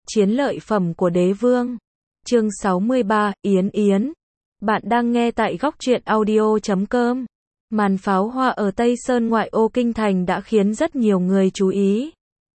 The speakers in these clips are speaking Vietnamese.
Chiến lợi phẩm của đế vương. Chương 63, Yến Yến. Bạn đang nghe tại góc truyện audio.com. Màn pháo hoa ở Tây Sơn ngoại ô kinh thành đã khiến rất nhiều người chú ý.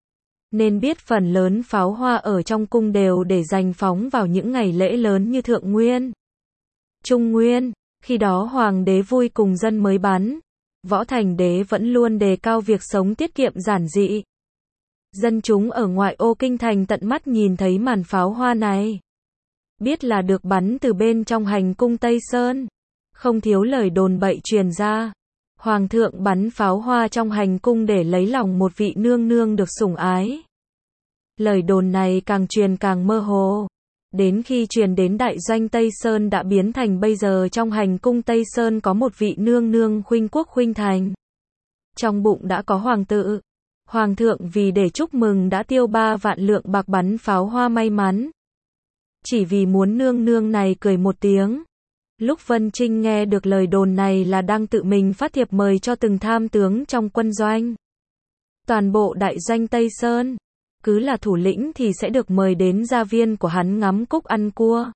Nên biết phần lớn pháo hoa ở trong cung đều để dành phóng vào những ngày lễ lớn như Thượng Nguyên, Trung Nguyên. Khi đó hoàng đế vui cùng dân mới bắn. Võ Thành Đế vẫn luôn đề cao việc sống tiết kiệm giản dị. Dân chúng ở ngoại ô kinh thành tận mắt nhìn thấy màn pháo hoa này, biết là được bắn từ bên trong hành cung Tây Sơn. Không thiếu lời đồn bậy truyền ra. Hoàng thượng bắn pháo hoa trong hành cung để lấy lòng một vị nương nương được sủng ái. Lời đồn này càng truyền càng mơ hồ. Đến khi truyền đến đại doanh Tây Sơn đã biến thành bây giờ trong hành cung Tây Sơn có một vị nương nương khuynh quốc khuynh thành. Trong bụng đã có hoàng tự. Hoàng thượng vì để chúc mừng đã tiêu 3 vạn lượng bạc bắn pháo hoa may mắn. Chỉ vì muốn nương nương này cười một tiếng. Lúc Vân Trinh nghe được lời đồn này là đang tự mình phát thiệp mời cho từng tham tướng trong quân doanh. Toàn bộ đại doanh Tây Sơn, cứ là thủ lĩnh thì sẽ được mời đến gia viên của hắn ngắm cúc ăn cua,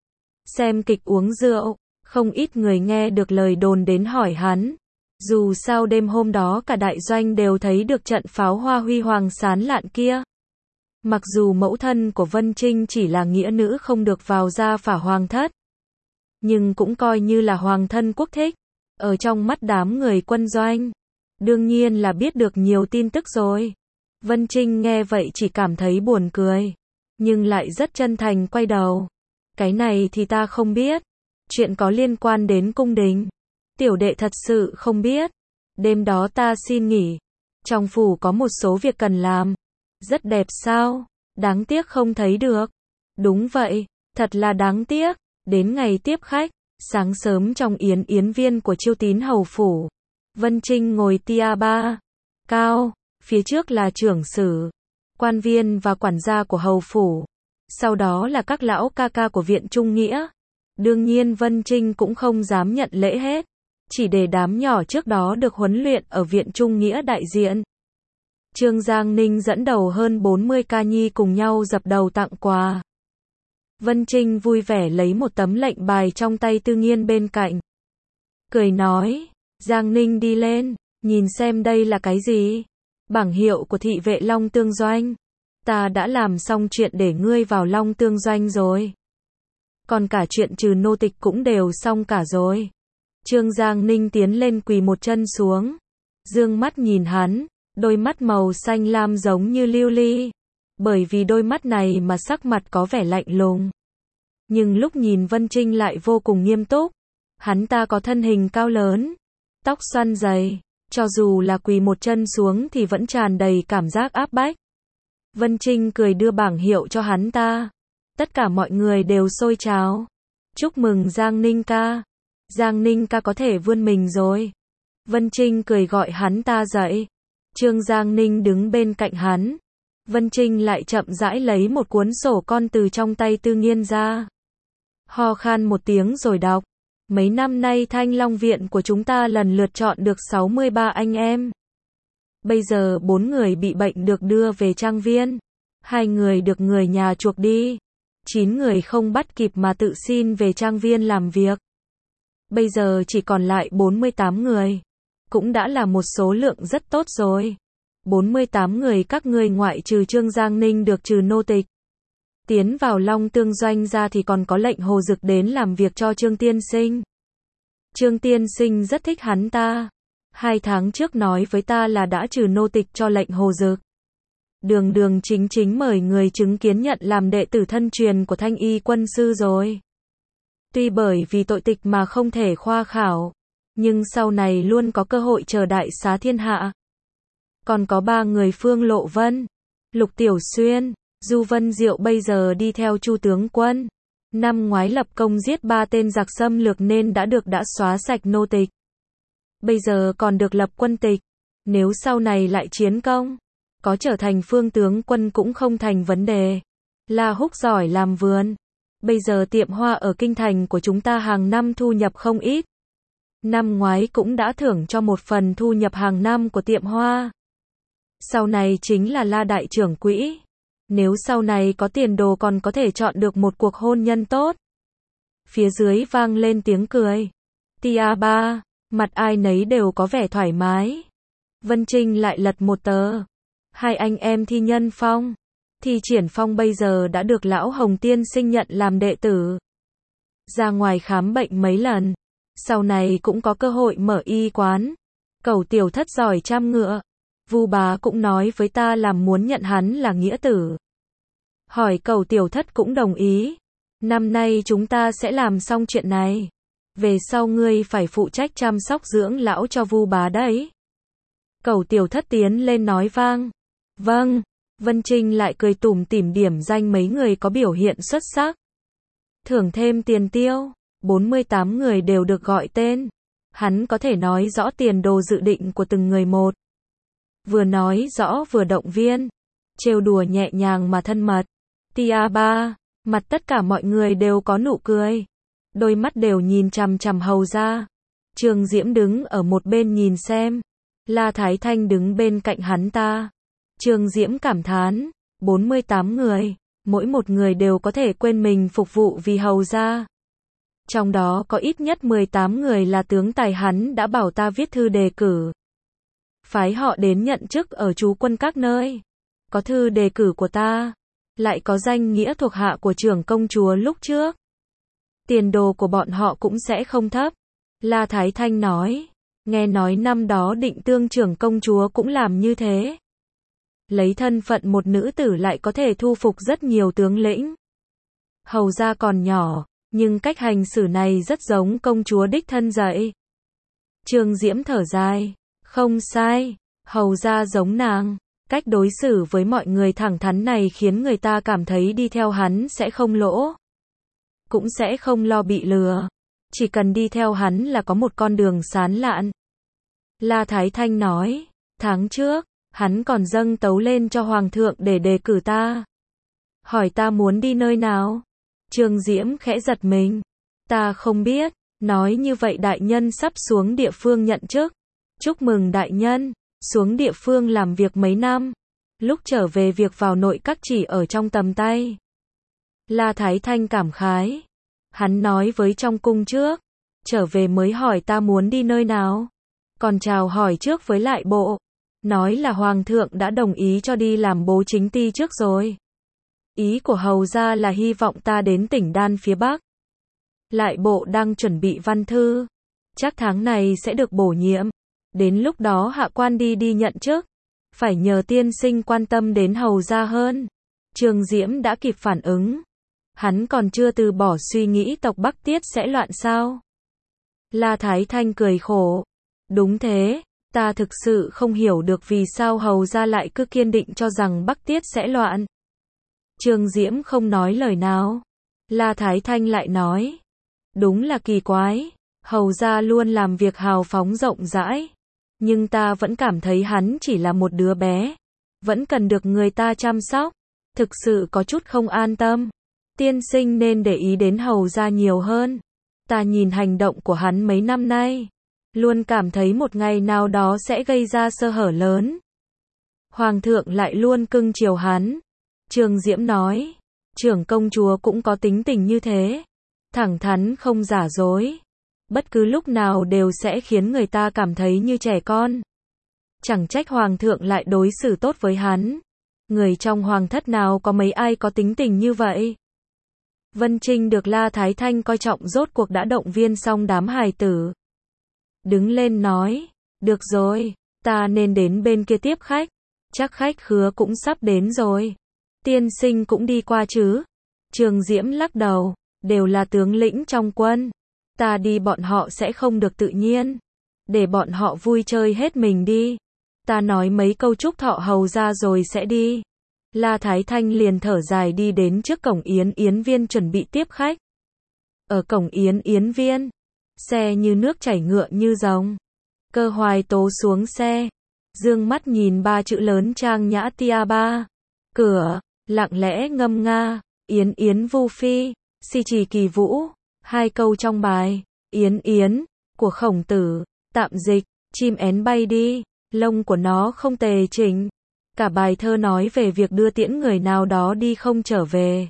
xem kịch uống rượu. Không ít người nghe được lời đồn đến hỏi hắn. Dù sao đêm hôm đó cả đại doanh đều thấy được trận pháo hoa huy hoàng sáng lạn kia. Mặc dù mẫu thân của Vân Trinh chỉ là nghĩa nữ không được vào gia phả hoàng thất, nhưng cũng coi như là hoàng thân quốc thích. Ở trong mắt đám người quân doanh, đương nhiên là biết được nhiều tin tức rồi. Vân Trinh nghe vậy chỉ cảm thấy buồn cười, nhưng lại rất chân thành quay đầu. Cái này thì ta không biết. Chuyện có liên quan đến cung đình, tiểu đệ thật sự không biết. Đêm đó ta xin nghỉ. Trong phủ có một số việc cần làm. Rất đẹp sao? Đáng tiếc không thấy được. Đúng vậy, thật là đáng tiếc. Đến ngày tiếp khách, sáng sớm trong yến viên của Chiêu Tín hầu phủ, Vân Trinh ngồi tia ba cao, phía trước là trưởng sử, quan viên và quản gia của hầu phủ, sau đó là các lão ca ca của viện Trung Nghĩa. Đương nhiên Vân Trinh cũng không dám nhận lễ hết, chỉ để đám nhỏ trước đó được huấn luyện ở viện Trung Nghĩa đại diện. Trương Giang Ninh dẫn đầu hơn 40 ca nhi cùng nhau dập đầu tặng quà. Vân Trinh vui vẻ lấy một tấm lệnh bài trong tay Tư Nghiên bên cạnh, cười nói, Giang Ninh đi lên, nhìn xem đây là cái gì. Bảng hiệu của thị vệ Long Tương Doanh. Ta đã làm xong chuyện để ngươi vào Long Tương Doanh rồi. Còn cả chuyện trừ nô tịch cũng đều xong cả rồi. Trương Giang Ninh tiến lên quỳ một chân xuống, dương mắt nhìn hắn, đôi mắt màu xanh lam giống như lưu ly. Bởi vì đôi mắt này mà sắc mặt có vẻ lạnh lùng, nhưng lúc nhìn Vân Trinh lại vô cùng nghiêm túc. Hắn ta có thân hình cao lớn, tóc xoăn dày, cho dù là quỳ một chân xuống thì vẫn tràn đầy cảm giác áp bách. Vân Trinh cười đưa bảng hiệu cho hắn ta. Tất cả mọi người đều xôi chào. Chúc mừng Giang Ninh ca. Giang Ninh ca có thể vươn mình rồi. Vân Trinh cười gọi hắn ta dậy. Trương Giang Ninh đứng bên cạnh hắn. Vân Trinh lại chậm rãi lấy một cuốn sổ con từ trong tay Tư Nghiên ra. Ho khan một tiếng rồi đọc. Mấy năm nay Thanh Long Viện của chúng ta lần lượt chọn được 63 anh em. Bây giờ 4 người bị bệnh được đưa về trang viên. 2 người được người nhà chuộc đi. 9 người không bắt kịp mà tự xin về trang viên làm việc. Bây giờ chỉ còn lại 48 người. Cũng đã là một số lượng rất tốt rồi. 48 người các ngươi ngoại trừ Trương Giang Ninh được trừ nô tịch, tiến vào Long Tương Doanh ra thì còn có lệnh Hồ Dực đến làm việc cho Trương Tiên Sinh. Trương Tiên Sinh rất thích hắn ta. 2 tháng trước nói với ta là đã trừ nô tịch cho lệnh Hồ Dực. Đường đường chính chính mời người chứng kiến nhận làm đệ tử thân truyền của Thanh Y quân sư rồi. Tuy bởi vì tội tịch mà không thể khoa khảo, nhưng sau này luôn có cơ hội chờ đại xá thiên hạ. Còn có 3 người Phương Lộ Vân, Lục Tiểu Xuyên, Du Vân Diệu bây giờ đi theo Chu tướng quân. Năm ngoái lập công giết 3 tên giặc xâm lược nên đã xóa sạch nô tịch. Bây giờ còn được lập quân tịch. Nếu sau này lại chiến công, có trở thành phương tướng quân cũng không thành vấn đề. La Húc giỏi làm vườn. Bây giờ tiệm hoa ở kinh thành của chúng ta hàng năm thu nhập không ít. Năm ngoái cũng đã thưởng cho một phần thu nhập hàng năm của tiệm hoa. Sau này chính là La đại trưởng quỹ. Nếu sau này có tiền đồ còn có thể chọn được một cuộc hôn nhân tốt. Phía dưới vang lên tiếng cười. Tia ba, mặt ai nấy đều có vẻ thoải mái. Vân Trinh lại lật một tờ. Hai anh em Thi Nhân Phong, Thi Triển Phong bây giờ đã được lão Hồng Tiên Sinh nhận làm đệ tử. Ra ngoài khám bệnh mấy lần, sau này cũng có cơ hội mở y quán. Cẩu Tiểu Thất giỏi chăm ngựa. Vu bá cũng nói với ta là muốn nhận hắn là nghĩa tử. Hỏi Cẩu Tiểu Thất cũng đồng ý. Năm nay chúng ta sẽ làm xong chuyện này. Về sau ngươi phải phụ trách chăm sóc dưỡng lão cho Vu bá đấy. Cẩu Tiểu Thất tiến lên nói vang. Vâng. Vân Trinh lại cười tủm tỉm điểm danh mấy người có biểu hiện xuất sắc. Thưởng thêm tiền tiêu. 48 người đều được gọi tên. Hắn có thể nói rõ tiền đồ dự định của từng người một. Vừa nói rõ vừa động viên. Trêu đùa nhẹ nhàng mà thân mật. Tia ba, mặt tất cả mọi người đều có nụ cười. Đôi mắt đều nhìn chằm chằm Hầu ra. Trương Diễm đứng ở một bên nhìn xem. La Thái Thanh đứng bên cạnh hắn ta. Trương Diễm cảm thán. 48 người. Mỗi một người đều có thể quên mình phục vụ vì Hầu ra. Trong đó có ít nhất 18 người là tướng tài hắn đã bảo ta viết thư đề cử. Phái họ đến nhận chức ở trú quân các nơi. Có thư đề cử của ta. Lại có danh nghĩa thuộc hạ của trưởng công chúa lúc trước. Tiền đồ của bọn họ cũng sẽ không thấp. La Thái Thanh nói. Nghe nói năm đó Định Tương trưởng công chúa cũng làm như thế. Lấy thân phận một nữ tử lại có thể thu phục rất nhiều tướng lĩnh. Hầu ra còn nhỏ, nhưng cách hành xử này rất giống công chúa đích thân dạy. Trương Diễm thở dài. Không sai, hầu ra giống nàng. Cách đối xử với mọi người thẳng thắn này khiến người ta cảm thấy đi theo hắn sẽ không lỗ. Cũng sẽ không lo bị lừa. Chỉ cần đi theo hắn là có một con đường sán lạn. La Thái Thanh nói. Tháng trước, hắn còn dâng tấu lên cho Hoàng thượng để đề cử ta. Hỏi ta muốn đi nơi nào? Trương Diễm khẽ giật mình. Ta không biết. Nói như vậy đại nhân sắp xuống địa phương nhận chức. Chúc mừng đại nhân. Xuống địa phương làm việc mấy năm. Lúc trở về việc vào nội các chỉ ở trong tầm tay. La Thái Thanh cảm khái. Hắn nói với trong cung trước. Trở về mới hỏi ta muốn đi nơi nào. Còn chào hỏi trước với lại bộ. Nói là Hoàng thượng đã đồng ý cho đi làm bố chính ty trước rồi. Ý của hầu ra là hy vọng ta đến tỉnh Đan phía Bắc. Lại bộ đang chuẩn bị văn thư. Chắc tháng này sẽ được bổ nhiệm. Đến lúc đó hạ quan đi nhận chức. Phải nhờ tiên sinh quan tâm đến hầu ra hơn. Trương Diễm đã kịp phản ứng. Hắn còn chưa từ bỏ suy nghĩ tộc Bắc Tiết sẽ loạn sao. La Thái Thanh cười khổ. Đúng thế, ta thực sự không hiểu được vì sao hầu ra lại cứ kiên định cho rằng Bắc Tiết sẽ loạn. Trương Diễm không nói lời nào. La Thái Thanh lại nói. Đúng là kỳ quái. Hầu ra luôn làm việc hào phóng rộng rãi. Nhưng ta vẫn cảm thấy hắn chỉ là một đứa bé. Vẫn cần được người ta chăm sóc. Thực sự có chút không an tâm. Tiên sinh nên để ý đến hầu ra nhiều hơn. Ta nhìn hành động của hắn mấy năm nay. Luôn cảm thấy một ngày nào đó sẽ gây ra sơ hở lớn. Hoàng thượng lại luôn cưng chiều hắn. Trương Diễm nói. Trưởng công chúa cũng có tính tình như thế. Thẳng thắn không giả dối. Bất cứ lúc nào đều sẽ khiến người ta cảm thấy như trẻ con. Chẳng trách Hoàng thượng lại đối xử tốt với hắn. Người trong hoàng thất nào có mấy ai có tính tình như vậy. Vân Trinh được La Thái Thanh coi trọng rốt cuộc đã động viên xong đám hài tử. Đứng lên nói. Được rồi, ta nên đến bên kia tiếp khách. Chắc khách khứa cũng sắp đến rồi. Tiên sinh cũng đi qua chứ? Trương Diễm lắc đầu. Đều là tướng lĩnh trong quân. Ta đi bọn họ sẽ không được tự nhiên. Để bọn họ vui chơi hết mình đi. Ta nói mấy câu chúc thọ hầu ra rồi sẽ đi. La Thái Thanh liền thở dài đi đến trước cổng Yến Viên chuẩn bị tiếp khách. Ở cổng Yến Viên, xe như nước chảy ngựa như rồng. Cơ Hoài Tố xuống xe, dương mắt nhìn ba chữ lớn trang nhã Tia ba. Cửa, lặng lẽ ngâm nga, Yến Vu Phi, si trì kỳ vũ. Hai câu trong bài, Yến, của Khổng Tử, tạm dịch, chim én bay đi, lông của nó không tề chỉnh. Cả bài thơ nói về việc đưa tiễn người nào đó đi không trở về.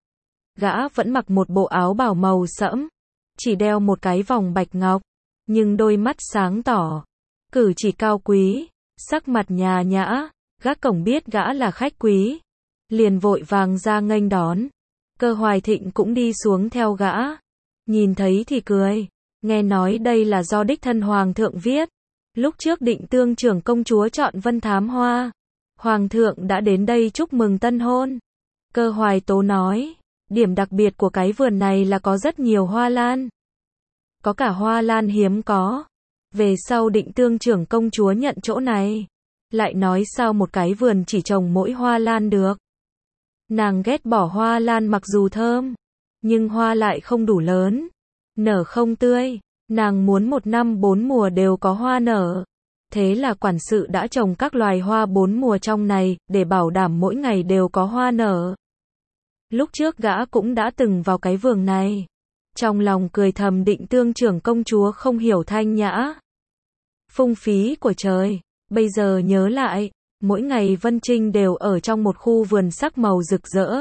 Gã vẫn mặc một bộ áo bào màu sẫm, chỉ đeo một cái vòng bạch ngọc, nhưng đôi mắt sáng tỏ, cử chỉ cao quý, sắc mặt nhã nhã. Gác cổng biết gã là khách quý, liền vội vàng ra nghênh đón. Cơ Hoài Thịnh cũng đi xuống theo gã. Nhìn thấy thì cười, nghe nói đây là do đích thân Hoàng thượng viết. Lúc trước Định Tương trưởng công chúa chọn Vân Thám Hoa, Hoàng thượng đã đến đây chúc mừng tân hôn. Cơ Hoài Tố nói, điểm đặc biệt của cái vườn này là có rất nhiều hoa lan. Có cả hoa lan hiếm có. Về sau Định Tương trưởng công chúa nhận chỗ này, lại nói sao một cái vườn chỉ trồng mỗi hoa lan được. Nàng ghét bỏ hoa lan mặc dù thơm, nhưng hoa lại không đủ lớn, nở không tươi. Nàng muốn một năm 4 mùa đều có hoa nở. Thế là quản sự đã trồng các loài hoa 4 mùa trong này, để bảo đảm mỗi ngày đều có hoa nở. Lúc trước gã cũng đã từng vào cái vườn này. Trong lòng cười thầm Định Tương trưởng công chúa không hiểu thanh nhã, phung phí của trời. Bây giờ nhớ lại, mỗi ngày Vân Trinh đều ở trong một khu vườn sắc màu rực rỡ,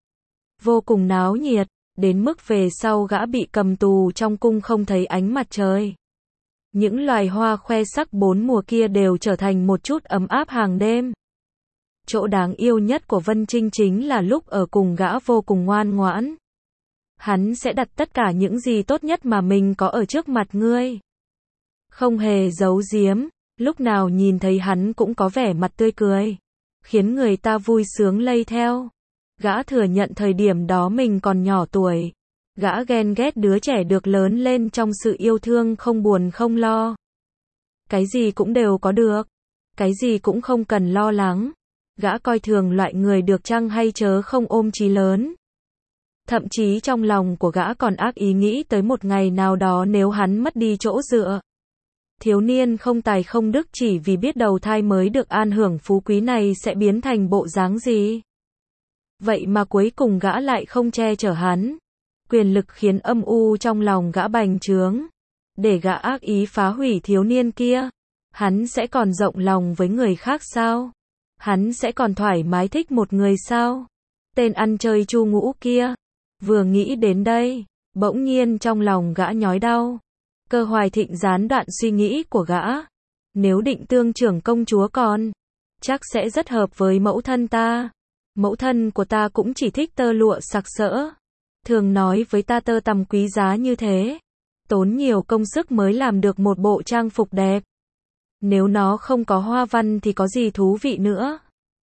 vô cùng náo nhiệt, đến mức về sau gã bị cầm tù trong cung không thấy ánh mặt trời. Những loài hoa khoe sắc 4 mùa kia đều trở thành một chút ấm áp hàng đêm. Chỗ đáng yêu nhất của Vân Trinh chính là lúc ở cùng gã vô cùng ngoan ngoãn. Hắn sẽ đặt tất cả những gì tốt nhất mà mình có ở trước mặt ngươi, không hề giấu giếm. Lúc nào nhìn thấy hắn cũng có vẻ mặt tươi cười, khiến người ta vui sướng lây theo. Gã thừa nhận thời điểm đó mình còn nhỏ tuổi. Gã ghen ghét đứa trẻ được lớn lên trong sự yêu thương không buồn không lo. Cái gì cũng đều có được, cái gì cũng không cần lo lắng. Gã coi thường loại người được chăng hay chớ không ôm chí lớn. Thậm chí trong lòng của gã còn ác ý nghĩ tới một ngày nào đó nếu hắn mất đi chỗ dựa. Thiếu niên không tài không đức chỉ vì biết đầu thai mới được an hưởng phú quý này sẽ biến thành bộ dáng gì. Vậy mà cuối cùng gã lại không che chở hắn. Quyền lực khiến âm u trong lòng gã bành trướng. Để gã ác ý phá hủy thiếu niên kia. Hắn sẽ còn rộng lòng với người khác sao? Hắn sẽ còn thoải mái thích một người sao? Tên ăn chơi Chu Ngũ kia. Vừa nghĩ đến đây, bỗng nhiên trong lòng gã nhói đau. Cơ Hoài Thịnh gián đoạn suy nghĩ của gã. Nếu Định Tương trưởng công chúa còn, chắc sẽ rất hợp với mẫu thân ta. Mẫu thân của ta cũng chỉ thích tơ lụa sặc sỡ. Thường nói với ta tơ tằm quý giá như thế, tốn nhiều công sức mới làm được một bộ trang phục đẹp. Nếu nó không có hoa văn thì có gì thú vị nữa.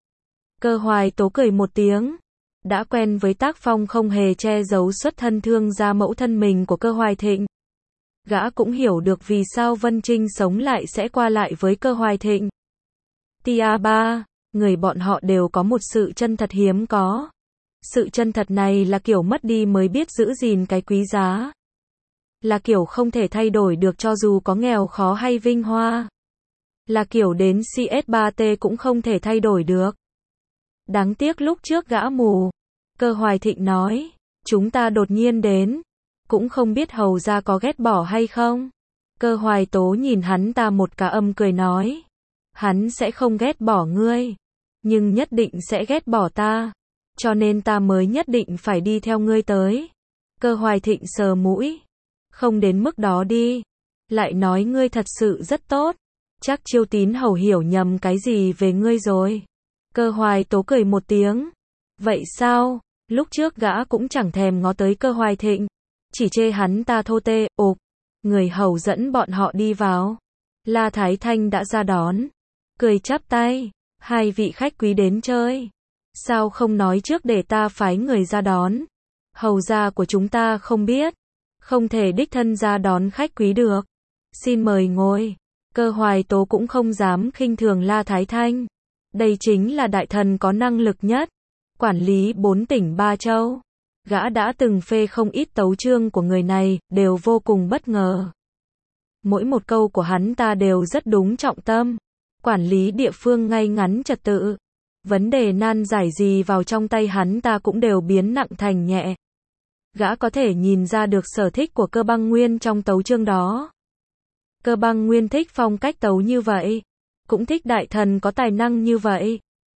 Cơ Hoài Tố cười một tiếng. Đã quen với tác phong không hề che giấu xuất thân thương gia mẫu thân mình của Cơ Hoài Thịnh. Gã cũng hiểu được vì sao Vân Trinh sống lại sẽ qua lại với Cơ Hoài Thịnh. Tia ba, người bọn họ đều có một sự chân thật hiếm có. Sự chân thật này là kiểu mất đi mới biết giữ gìn cái quý giá. Là kiểu không thể thay đổi được cho dù có nghèo khó hay vinh hoa. Là kiểu đến CS3T cũng không thể thay đổi được. Đáng tiếc lúc trước gã mù. Cơ Hoài Thịnh nói, chúng ta đột nhiên đến, cũng không biết hầu gia có ghét bỏ hay không. Cơ Hoài Tố nhìn hắn ta một cái âm cười nói, hắn sẽ không ghét bỏ ngươi, nhưng nhất định sẽ ghét bỏ ta, cho nên ta mới nhất định phải đi theo ngươi tới. Cơ Hoài Thịnh sờ mũi, không đến mức đó đi, lại nói ngươi thật sự rất tốt, chắc Chiêu Tín hầu hiểu nhầm cái gì về ngươi rồi. Cơ Hoài Tố cười một tiếng, vậy sao, lúc trước gã cũng chẳng thèm ngó tới Cơ Hoài Thịnh, chỉ chê hắn ta thô tê, ộp. Người hầu dẫn bọn họ đi vào. La Thái Thanh đã ra đón, cười chắp tay, hai vị khách quý đến chơi. Sao không nói trước để ta phái người ra đón? Hầu gia của chúng ta không biết, không thể đích thân ra đón khách quý được. Xin mời ngồi. Cơ Hoài Tố cũng không dám khinh thường La Thái Thanh. Đây chính là đại thần có năng lực nhất, quản lý 4 tỉnh 3 châu. Gã đã từng phê không ít tấu chương của người này, đều vô cùng bất ngờ. Mỗi một câu của hắn ta đều rất đúng trọng tâm. Quản lý địa phương ngay ngắn trật tự. Vấn đề nan giải gì vào trong tay hắn ta cũng đều biến nặng thành nhẹ. Gã có thể nhìn ra được sở thích của Cơ Băng Nguyên trong tấu chương đó. Cơ Băng Nguyên thích phong cách tấu như vậy, cũng thích đại thần có tài năng như vậy.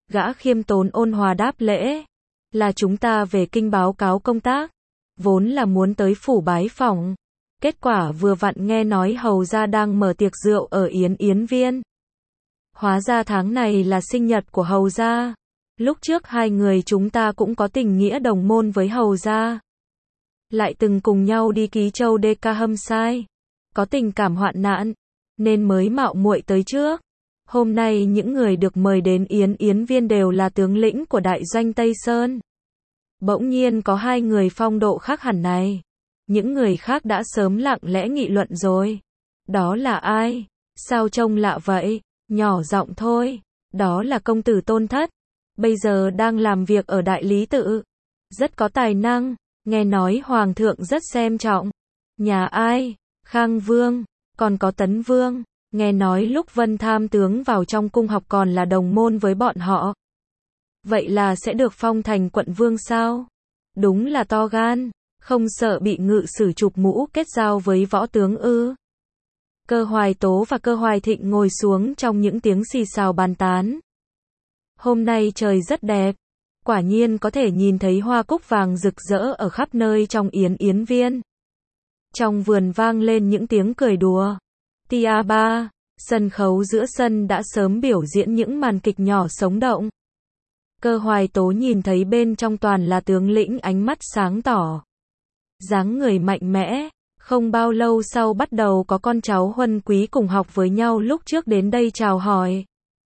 Gã khiêm tốn ôn hòa đáp lễ. Là chúng ta về kinh báo cáo công tác. Vốn là muốn tới phủ bái phỏng. Kết quả vừa vặn nghe nói hầu gia đang mở tiệc rượu ở Yến Yến Viên. Hóa ra tháng này là sinh nhật của hầu gia. Lúc trước hai người chúng ta cũng có tình nghĩa đồng môn với hầu gia. Lại từng cùng nhau đi ký châu DK Hâm Sai. Có tình cảm hoạn nạn, nên mới mạo muội tới trước. Hôm nay những người được mời đến Yến Yến Viên đều là tướng lĩnh của đại doanh Tây Sơn. Bỗng nhiên có hai người phong độ khác hẳn này. Những người khác đã sớm lặng lẽ nghị luận rồi. Đó là ai? Sao trông lạ vậy? Nhỏ giọng thôi. Đó là công tử Tôn Thất. Bây giờ đang làm việc ở Đại Lý Tự. Rất có tài năng. Nghe nói Hoàng thượng rất xem trọng. Nhà ai? Khang Vương. Còn có Tấn Vương. Nghe nói lúc Vân Tham tướng vào trong cung học còn là đồng môn với bọn họ. Vậy là sẽ được phong thành quận vương sao? Đúng là to gan. Không sợ bị ngự sử chụp mũ kết giao với võ tướng ư? Cơ Hoài Tố và Cơ Hoài Thịnh ngồi xuống trong những tiếng xì xào bàn tán. Hôm nay trời rất đẹp. Quả nhiên có thể nhìn thấy hoa cúc vàng rực rỡ ở khắp nơi trong Yến Yến Viên. Trong vườn vang lên những tiếng cười đùa. Tia ba, sân khấu giữa sân đã sớm biểu diễn những màn kịch nhỏ sống động. Cơ Hoài Tố nhìn thấy bên trong toàn là tướng lĩnh ánh mắt sáng tỏ. Dáng người mạnh mẽ, không bao lâu sau bắt đầu có con cháu Huân Quý cùng học với nhau lúc trước đến đây chào hỏi.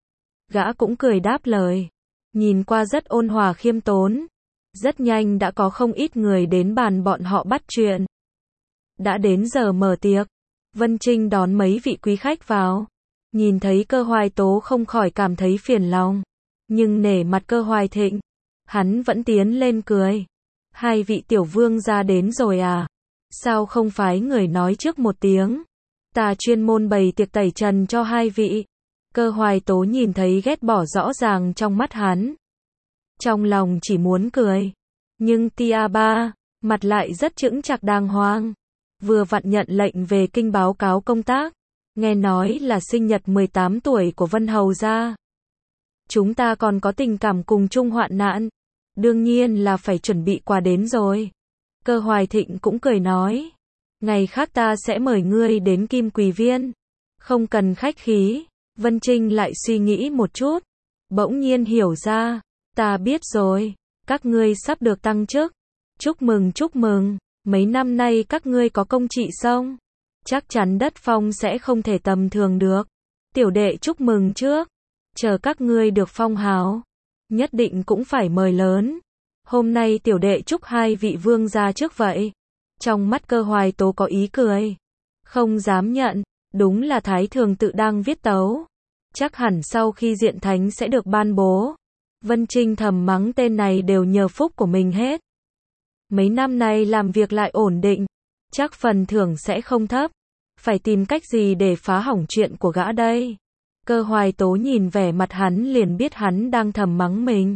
Gã cũng cười đáp lời, nhìn qua rất ôn hòa khiêm tốn. Rất nhanh đã có không ít người đến bàn bọn họ bắt chuyện. Đã đến giờ mở tiệc, Vân Trinh đón mấy vị quý khách vào. Nhìn thấy Cơ Hoài Tố không khỏi cảm thấy phiền lòng. Nhưng nể mặt Cơ Hoài Thịnh, hắn vẫn tiến lên cười. Hai vị tiểu vương gia đến rồi à? Sao không phái người nói trước một tiếng? Ta chuyên môn bày tiệc tẩy trần cho hai vị. Cơ Hoài Tố nhìn thấy ghét bỏ rõ ràng trong mắt hắn. Trong lòng chỉ muốn cười. Nhưng Tia ba, mặt lại rất chững chạc đàng hoàng. Vừa vặn nhận lệnh về kinh báo cáo công tác. Nghe nói là sinh nhật 18 tuổi của Vân Hầu gia. Chúng ta còn có tình cảm cùng chung hoạn nạn. Đương nhiên là phải chuẩn bị quà đến rồi. Cơ Hoài Thịnh cũng cười nói. Ngày khác ta sẽ mời ngươi đến Kim Quỳ Viên. Không cần khách khí. Vân Trinh lại suy nghĩ một chút. Bỗng nhiên hiểu ra. Ta biết rồi. Các ngươi sắp được tăng chức. Chúc mừng chúc mừng. Mấy năm nay các ngươi có công trị xong. Chắc chắn đất phong sẽ không thể tầm thường được. Tiểu đệ chúc mừng trước. Chờ các ngươi được phong hào. Nhất định cũng phải mời lớn. Hôm nay tiểu đệ chúc hai vị vương gia trước vậy. Trong mắt Cơ Hoài Tố có ý cười. Không dám nhận. Đúng là Thái Thường tự đang viết tấu. Chắc hẳn sau khi diện thánh sẽ được ban bố. Vân Trinh thầm mắng tên này đều nhờ phúc của mình hết. Mấy năm nay làm việc lại ổn định. Chắc phần thưởng sẽ không thấp. Phải tìm cách gì để phá hỏng chuyện của gã đây. Cơ Hoài Tố nhìn vẻ mặt hắn liền biết hắn đang thầm mắng mình.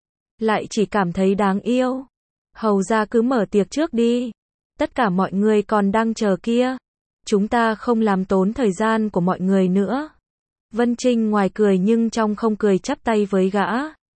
Lại chỉ cảm thấy đáng yêu. Hầu ra cứ mở tiệc trước đi. Tất cả mọi người còn đang chờ kia. Chúng ta không làm tốn thời gian của mọi người nữa. Vân Trinh ngoài cười nhưng trong không cười chắp tay với gã.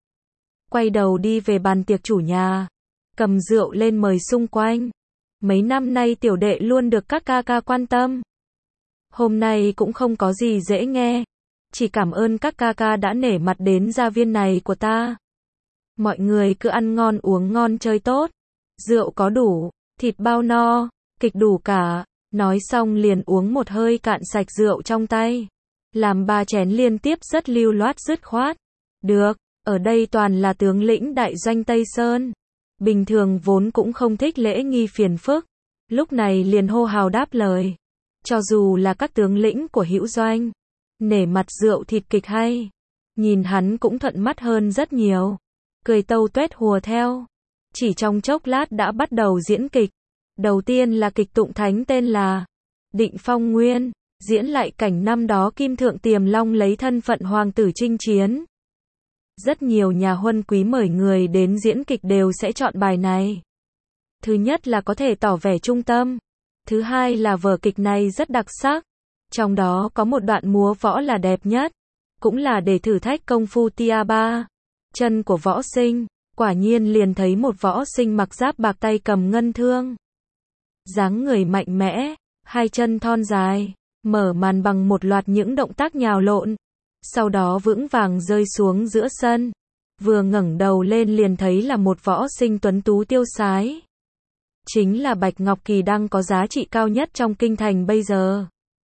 Quay đầu đi về bàn tiệc chủ nhà. Cầm rượu lên mời xung quanh. Mấy năm nay tiểu đệ luôn được các ca ca quan tâm. Hôm nay cũng không có gì dễ nghe. Chỉ cảm ơn các ca ca đã nể mặt đến gia viên này của ta. Mọi người cứ ăn ngon uống ngon chơi tốt. Rượu có đủ, thịt bao no, kịch đủ cả. Nói xong liền uống một hơi cạn sạch rượu trong tay. Làm 3 chén liên tiếp rất lưu loát dứt khoát. Được, ở đây toàn là tướng lĩnh đại doanh Tây Sơn. Bình thường vốn cũng không thích lễ nghi phiền phức. Lúc này liền hô hào đáp lời. Cho dù là các tướng lĩnh của hữu doanh. Nể mặt rượu thịt kịch hay. Nhìn hắn cũng thuận mắt hơn rất nhiều. Cười tâu tuét hùa theo. Chỉ trong chốc lát đã bắt đầu diễn kịch. Đầu tiên là kịch tụng thánh tên là Định Phong Nguyên. Diễn lại cảnh năm đó Kim Thượng Tiềm Long lấy thân phận hoàng tử chinh chiến. Rất nhiều nhà huân quý mời người đến diễn kịch đều sẽ chọn bài này. Thứ nhất là có thể tỏ vẻ trung tâm. Thứ hai là vở kịch này rất đặc sắc. Trong đó có một đoạn múa võ là đẹp nhất. Cũng là để thử thách công phu Tia ba. chân của võ sinh, quả nhiên liền thấy một võ sinh mặc giáp bạc tay cầm ngân thương. Dáng người mạnh mẽ, hai chân thon dài, mở màn bằng một loạt những động tác nhào lộn, sau đó vững vàng rơi xuống giữa sân. Vừa ngẩng đầu lên liền thấy là một võ sinh tuấn tú tiêu sái. Chính là Bạch Ngọc Kỳ đang có giá trị cao nhất trong kinh thành bây giờ.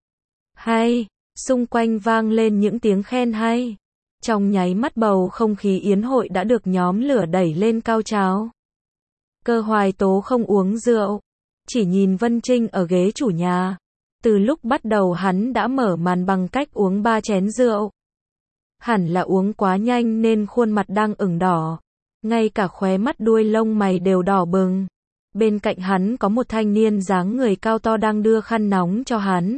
Hay, xung quanh vang lên những tiếng khen hay. Trong nháy mắt bầu không khí yến hội đã được nhóm lửa đẩy lên cao trào. Cơ Hoài Tố không uống rượu, chỉ nhìn Vân Trinh ở ghế chủ nhà. Từ lúc bắt đầu hắn đã mở màn bằng cách uống 3 chén rượu. Hẳn là uống quá nhanh nên khuôn mặt đang ửng đỏ. Ngay cả khóe mắt đuôi lông mày đều đỏ bừng. Bên cạnh hắn có một thanh niên dáng người cao to đang đưa khăn nóng cho hắn.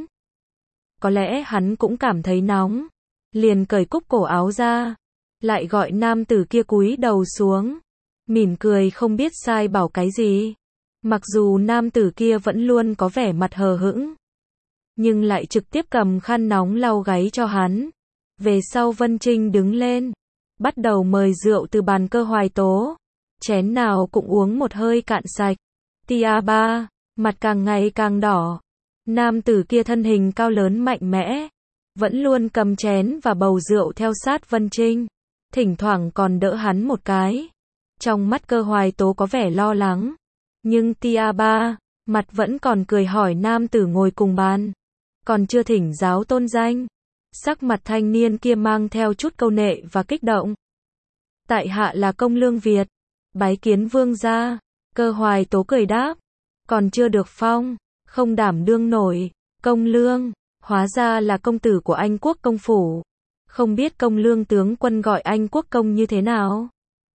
Có lẽ hắn cũng cảm thấy nóng. Liền cởi cúc cổ áo ra. Lại gọi nam tử kia cúi đầu xuống. Mỉm cười không biết sai bảo cái gì. Mặc dù nam tử kia vẫn luôn có vẻ mặt hờ hững. Nhưng lại trực tiếp cầm khăn nóng lau gáy cho hắn. Về sau Vân Trinh đứng lên. Bắt đầu mời rượu từ bàn Cơ Hoài Tố. Chén nào cũng uống một hơi cạn sạch. Tia ba, mặt càng ngày càng đỏ. Nam tử kia thân hình cao lớn mạnh mẽ. Vẫn luôn cầm chén và bầu rượu theo sát Vân Trinh. Thỉnh thoảng còn đỡ hắn một cái. Trong mắt Cơ Hoài Tố có vẻ lo lắng. Nhưng Tia ba, mặt vẫn còn cười hỏi nam tử ngồi cùng bàn. Còn chưa thỉnh giáo tôn danh. Sắc mặt thanh niên kia mang theo chút câu nệ và kích động. Tại hạ là Công Lương Việt. Bái kiến vương gia. Cơ Hoài Tố cười đáp. Còn chưa được phong. Không đảm đương nổi. Công Lương. Hóa ra là công tử của Anh Quốc công phủ. Không biết Công Lương tướng quân gọi Anh Quốc công như thế nào?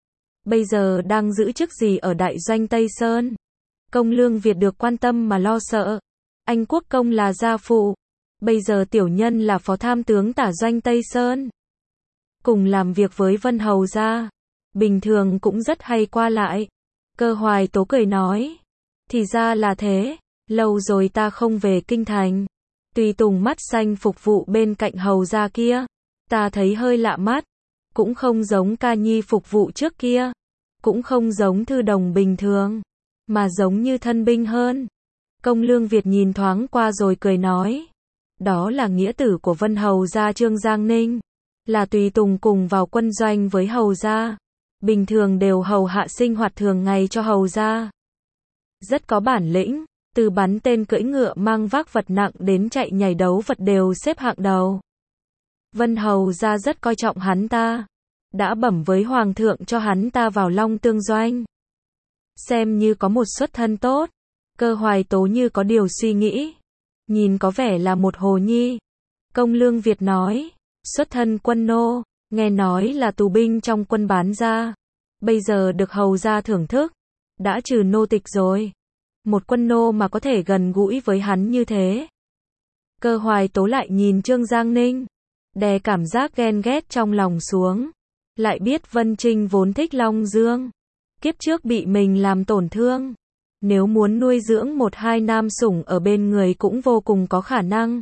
Bây giờ đang giữ chức gì ở đại doanh Tây Sơn? Công Lương Việt được quan tâm mà lo sợ. Anh Quốc công là gia phụ. Bây giờ tiểu nhân là phó tham tướng tả doanh Tây Sơn. Cùng làm việc với Vân Hầu gia. Bình thường cũng rất hay qua lại. Cơ Hoài Tố cười nói. Thì ra là thế. Lâu rồi ta không về kinh thành. Tùy tùng mắt xanh phục vụ bên cạnh hầu gia kia. Ta thấy hơi lạ mắt. Cũng không giống ca nhi phục vụ trước kia. Cũng không giống thư đồng bình thường. Mà giống như thân binh hơn. Công Lương Việt nhìn thoáng qua rồi cười nói. Đó là nghĩa tử của Vân Hầu gia Trương Giang Ninh. Là tùy tùng cùng vào quân doanh với hầu gia. Bình thường đều hầu hạ sinh hoạt thường ngày cho hầu gia. Rất có bản lĩnh. Từ bắn tên cưỡi ngựa mang vác vật nặng đến chạy nhảy đấu vật đều xếp hạng đầu. Vân Hầu gia rất coi trọng hắn ta. Đã bẩm với Hoàng thượng cho hắn ta vào Long Tương doanh. Xem như có một xuất thân tốt. Cơ Hoài Tố như có điều suy nghĩ. Nhìn có vẻ là một hồ nhi. Công Lương Việt nói. Xuất thân quân nô. Nghe nói là tù binh trong quân bán ra. Bây giờ được hầu gia thưởng thức. Đã trừ nô tịch rồi. Một quân nô mà có thể gần gũi với hắn như thế. Cơ Hoài Tố lại nhìn Trương Giang Ninh. Đè cảm giác ghen ghét trong lòng xuống. Lại biết Vân Trinh vốn thích Long Dương. Kiếp trước bị mình làm tổn thương. Nếu muốn nuôi dưỡng một hai nam sủng ở bên người cũng vô cùng có khả năng.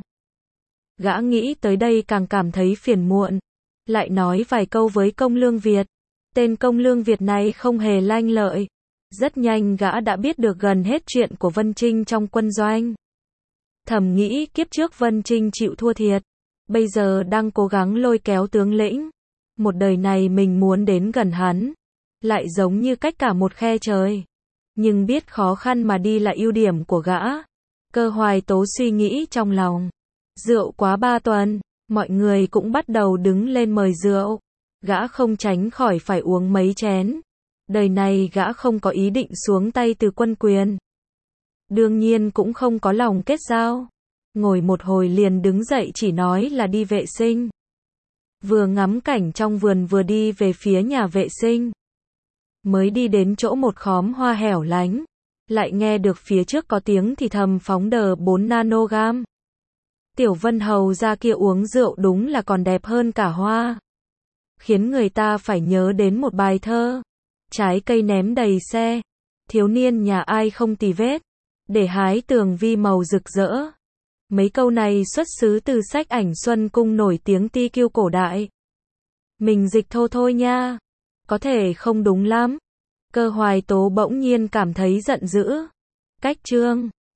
Gã nghĩ tới đây càng cảm thấy phiền muộn. Lại nói vài câu với Công Lương Việt. Tên Công Lương Việt này không hề lanh lợi. Rất nhanh gã đã biết được gần hết chuyện của Vân Trinh trong quân doanh. Thầm nghĩ kiếp trước Vân Trinh chịu thua thiệt. Bây giờ đang cố gắng lôi kéo tướng lĩnh. Một đời này mình muốn đến gần hắn. Lại giống như cách cả một khe trời. Nhưng biết khó khăn mà đi là ưu điểm của gã. Cơ Hoài Tố suy nghĩ trong lòng. Rượu quá 3 tuần. Mọi người cũng bắt đầu đứng lên mời rượu. Gã không tránh khỏi phải uống mấy chén. Đời này gã không có ý định xuống tay từ quân quyền. Đương nhiên cũng không có lòng kết giao. Ngồi một hồi liền đứng dậy chỉ nói là đi vệ sinh. Vừa ngắm cảnh trong vườn vừa đi về phía nhà vệ sinh. Mới đi đến chỗ một khóm hoa hẻo lánh. Lại nghe được phía trước có tiếng thì thầm phóng đờ 4 nanogam. Tiểu Vân Hầu gia kia uống rượu đúng là còn đẹp hơn cả hoa. Khiến người ta phải nhớ đến một bài thơ. Trái cây ném đầy xe. Thiếu niên nhà ai không tì vết. Để hái tường vi màu rực rỡ. Mấy câu này xuất xứ từ sách ảnh Xuân Cung nổi tiếng ti kiêu cổ đại. Mình dịch thô thôi nha. Có thể không đúng lắm. Cơ Hoài Tố bỗng nhiên cảm thấy giận dữ. Cách Trương